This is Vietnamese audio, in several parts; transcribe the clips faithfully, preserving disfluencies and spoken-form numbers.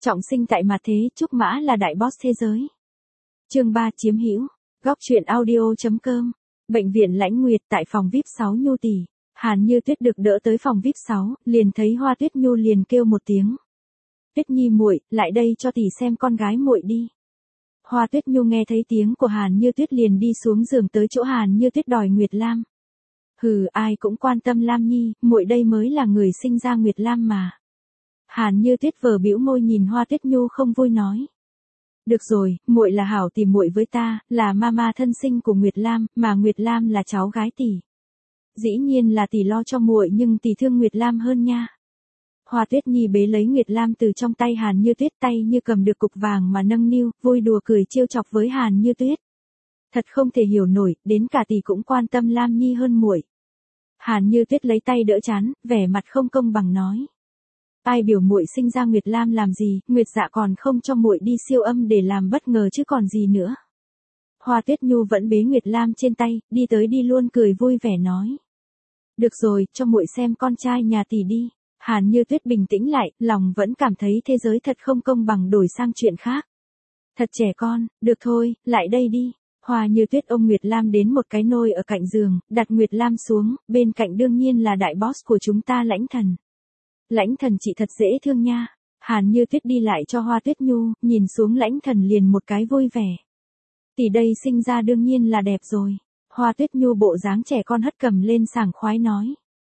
Trọng sinh tại mặt thế, Trúc Mã là đại boss thế giới. Chương ba chiếm hữu. Góc truyện audio chấm com. Bệnh viện Lãnh Nguyệt tại phòng vi ai pi sáu Nhu tỷ. Hàn Như Tuyết được đỡ tới phòng vi ai pi sáu, liền thấy Hoa Tuyết Nhu liền kêu một tiếng. Tuyết Nhi muội, lại đây cho tỷ xem con gái muội đi. Hoa Tuyết Nhu nghe thấy tiếng của Hàn Như Tuyết liền đi xuống giường tới chỗ Hàn Như Tuyết đòi Nguyệt Lam. Hừ, ai cũng quan tâm Lam Nhi, muội đây mới là người sinh ra Nguyệt Lam mà. Hàn Như Tuyết vờ bĩu môi nhìn Hoa Tuyết Nhu không vui nói. Được rồi, muội là hảo tỷ muội với ta, là mama thân sinh của Nguyệt Lam, mà Nguyệt Lam là cháu gái tỷ. Dĩ nhiên là tỷ lo cho muội nhưng tỷ thương Nguyệt Lam hơn nha. Hoa Tuyết Nhi bế lấy Nguyệt Lam từ trong tay Hàn Như Tuyết, tay như cầm được cục vàng mà nâng niu, vui đùa cười trêu chọc với Hàn Như Tuyết. Thật không thể hiểu nổi, đến cả tỷ cũng quan tâm Lam Nhi hơn muội. Hàn Như Tuyết lấy tay đỡ trán, vẻ mặt không công bằng nói. Ai biểu muội sinh ra Nguyệt Lam làm gì, Nguyệt Dạ còn không cho muội đi siêu âm để làm bất ngờ chứ còn gì nữa. Hoa Tuyết Nhu vẫn bế Nguyệt Lam trên tay, đi tới đi luôn cười vui vẻ nói. Được rồi, cho muội xem con trai nhà tỷ đi. Hàn Như Tuyết bình tĩnh lại, lòng vẫn cảm thấy thế giới thật không công bằng, đổi sang chuyện khác. Thật trẻ con, được thôi, lại đây đi. Hoa Như Tuyết ôm Nguyệt Lam đến một cái nôi ở cạnh giường, đặt Nguyệt Lam xuống, bên cạnh đương nhiên là đại boss của chúng ta Lãnh Thần. Lãnh Thần chị thật dễ thương nha. Hàn Như Tuyết đi lại cho Hoa Tuyết Nhu, nhìn xuống Lãnh Thần liền một cái vui vẻ. Tỷ đây sinh ra đương nhiên là đẹp rồi. Hoa Tuyết Nhu bộ dáng trẻ con hất cầm lên sảng khoái nói.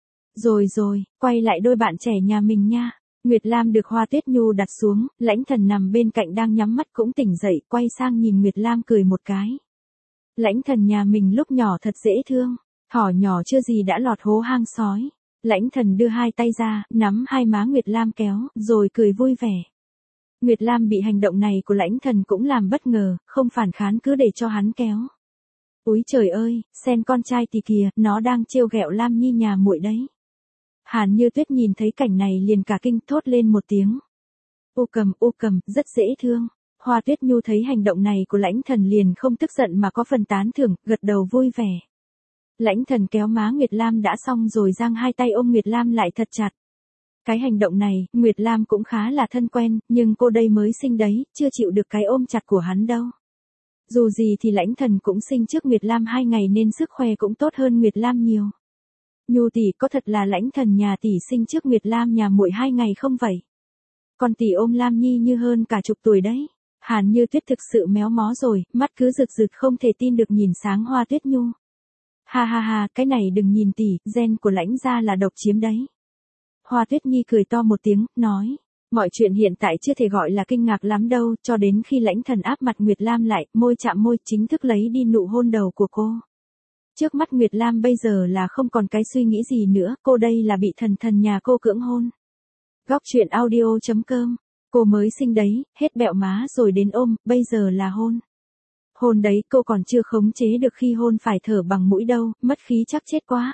Rồi rồi, quay lại đôi bạn trẻ nhà mình nha. Nguyệt Lam được Hoa Tuyết Nhu đặt xuống, Lãnh Thần nằm bên cạnh đang nhắm mắt cũng tỉnh dậy, quay sang nhìn Nguyệt Lam cười một cái. Lãnh Thần nhà mình lúc nhỏ thật dễ thương, thỏ nhỏ chưa gì đã lọt hố hang sói. Lãnh Thần đưa hai tay ra, nắm hai má Nguyệt Lam kéo, rồi cười vui vẻ. Nguyệt Lam bị hành động này của Lãnh Thần cũng làm bất ngờ, không phản kháng cứ để cho hắn kéo. Úi trời ơi, xem con trai tỷ kìa, nó đang trêu ghẹo Lam Nhi nhà muội đấy. Hàn Như Tuyết nhìn thấy cảnh này liền cả kinh thốt lên một tiếng. Ô cầm, ô cầm, rất dễ thương. Hoa Tuyết Nhu thấy hành động này của Lãnh Thần liền không tức giận mà có phần tán thưởng, gật đầu vui vẻ. Lãnh Thần kéo má Nguyệt Lam đã xong rồi giang hai tay ôm Nguyệt Lam lại thật chặt. Cái hành động này, Nguyệt Lam cũng khá là thân quen, nhưng cô đây mới sinh đấy, chưa chịu được cái ôm chặt của hắn đâu. Dù gì thì Lãnh Thần cũng sinh trước Nguyệt Lam hai ngày nên sức khỏe cũng tốt hơn Nguyệt Lam nhiều. Nhu tỷ, có thật là Lãnh Thần nhà tỷ sinh trước Nguyệt Lam nhà muội hai ngày không vậy? Còn tỷ ôm Lam Nhi như hơn cả chục tuổi đấy. Hàn Như Tuyết thực sự méo mó rồi, mắt cứ rực rực không thể tin được nhìn sáng Hoa Tuyết Nhu. Ha ha ha, cái này đừng nhìn tỷ, gen của Lãnh gia là độc chiếm đấy. Hoa Tuyết Nhi cười to một tiếng, nói. Mọi chuyện hiện tại chưa thể gọi là kinh ngạc lắm đâu, cho đến khi Lãnh Thần áp mặt Nguyệt Lam lại, môi chạm môi, chính thức lấy đi nụ hôn đầu của cô. Trước mắt Nguyệt Lam bây giờ là không còn cái suy nghĩ gì nữa, cô đây là bị thần thần nhà cô cưỡng hôn. Góc truyện audio chấm com. Cô mới sinh đấy, hết bẹo má rồi đến ôm, bây giờ là hôn. Hôn đấy cô còn chưa khống chế được khi hôn phải thở bằng mũi đâu, mất khí chắc chết quá.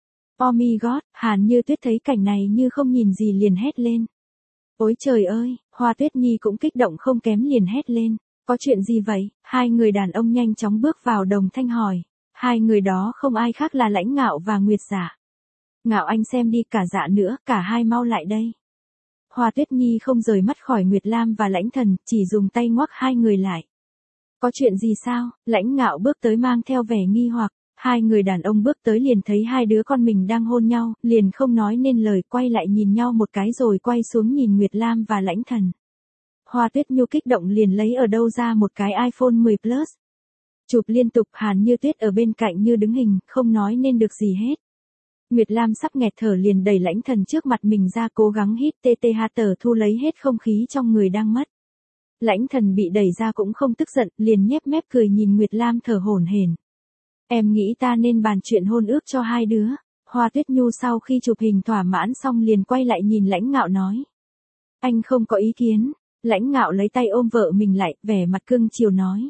Oh my god, Hàn Như Tuyết thấy cảnh này như không nhìn gì liền hét lên. Ôi trời ơi, Hoa Tuyết Nhi cũng kích động không kém liền hét lên. Có chuyện gì vậy? Hai người đàn ông nhanh chóng bước vào đồng thanh hỏi. Hai người đó không ai khác là Lãnh Ngạo và Nguyệt Dạ. Ngạo anh xem đi, cả Dạ nữa, cả hai mau lại đây. Hoa Tuyết Nhi không rời mắt khỏi Nguyệt Lam và Lãnh Thần, chỉ dùng tay ngoắc hai người lại. Có chuyện gì sao? Lãnh Ngạo bước tới mang theo vẻ nghi hoặc. Hai người đàn ông bước tới liền thấy hai đứa con mình đang hôn nhau, liền không nói nên lời, quay lại nhìn nhau một cái rồi quay xuống nhìn Nguyệt Lam và Lãnh Thần. Hoa Tuyết Nhu kích động liền lấy ở đâu ra một cái iPhone mười Plus. Chụp liên tục, Hàn Như Tuyết ở bên cạnh như đứng hình, không nói nên được gì hết. Nguyệt Lam sắp nghẹt thở liền đẩy Lãnh Thần trước mặt mình ra cố gắng hít tê tê hát tờ thu lấy hết không khí trong người đang mất. Lãnh Thần bị đẩy ra cũng không tức giận, liền nhếch mép cười nhìn Nguyệt Lam thở hổn hển. Em nghĩ ta nên bàn chuyện hôn ước cho hai đứa. Hoa Tuyết Nhu sau khi chụp hình thỏa mãn xong liền quay lại nhìn Lãnh Ngạo nói. Anh không có ý kiến. Lãnh Ngạo lấy tay ôm vợ mình lại, vẻ mặt cưng chiều nói.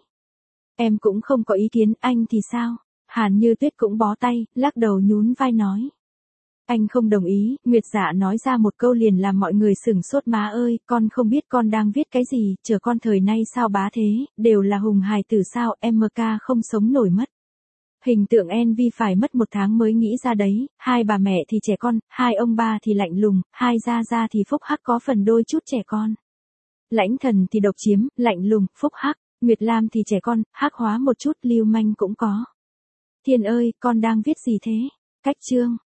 Em cũng không có ý kiến, anh thì sao? Hàn Như Tuyết cũng bó tay, lắc đầu nhún vai nói. Anh không đồng ý. Nguyệt Dạ nói ra một câu liền làm mọi người sửng sốt. Má ơi, con không biết con đang viết cái gì, chờ con thời nay sao bá thế, đều là hùng hài tử sao, em ca không sống nổi mất. Hình tượng en vê phải mất một tháng mới nghĩ ra đấy, hai bà mẹ thì trẻ con, hai ông ba thì lạnh lùng, hai gia gia thì phúc hắc có phần đôi chút trẻ con. Lãnh Thần thì độc chiếm, lạnh lùng, phúc hắc. Nguyệt Lam thì trẻ con, hắc hóa một chút, lưu manh cũng có. Thiên ơi, con đang viết gì thế? Cách chương.